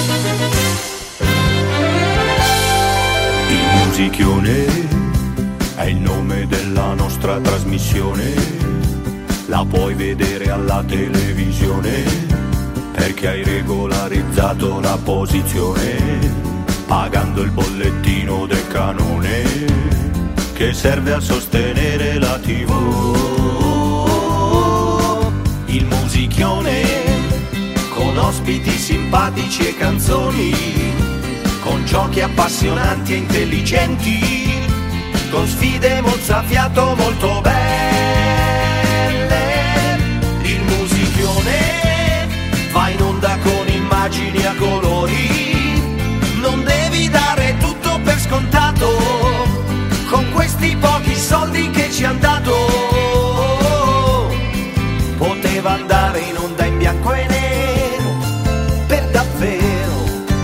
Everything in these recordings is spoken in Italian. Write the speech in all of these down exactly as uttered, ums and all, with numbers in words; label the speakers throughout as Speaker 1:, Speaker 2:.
Speaker 1: Il Musichione è il nome della nostra trasmissione, la puoi vedere alla televisione, perché hai regolarizzato la posizione, pagando il bollettino del canone, che serve a sostenere la tivù. Il Musichione, con ospiti simpatici e canzoni, con giochi appassionanti e intelligenti, con sfide mozzafiato molto belle. Il Musichione va in onda con immagini a colori, non devi dare tutto per scontato, con questi pochi soldi che ci han dato. Poteva andare in onda in bianco e nero, per davvero.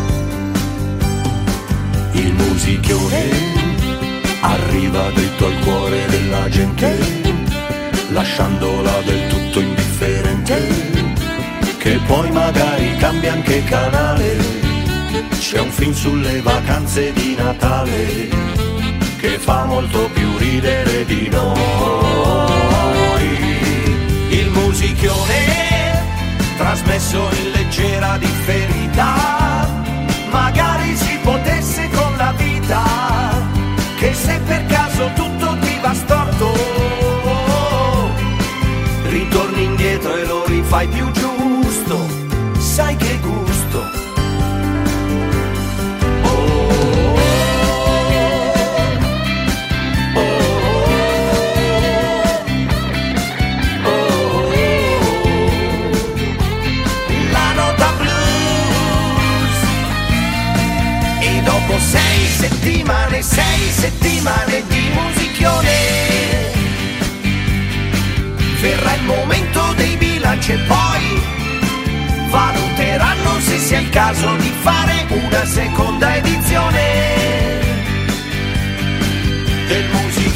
Speaker 1: Il Musichione arriva dritto al cuore della gente, lasciandola del tutto indifferente, che poi magari cambia anche canale. C'è un film sulle vacanze di Natale che fa molto più ridere di noi. Il Musichione, trasmesso in leggera differità, magari si potesse con la vita, che se per caso tutto ti va storto, ritorni indietro e lo rifai più giusto, sai che gusto. Dopo sei settimane, sei settimane di Musichione, verrà il momento dei bilanci e poi valuteranno se sia il caso di fare una seconda edizione del Musichione.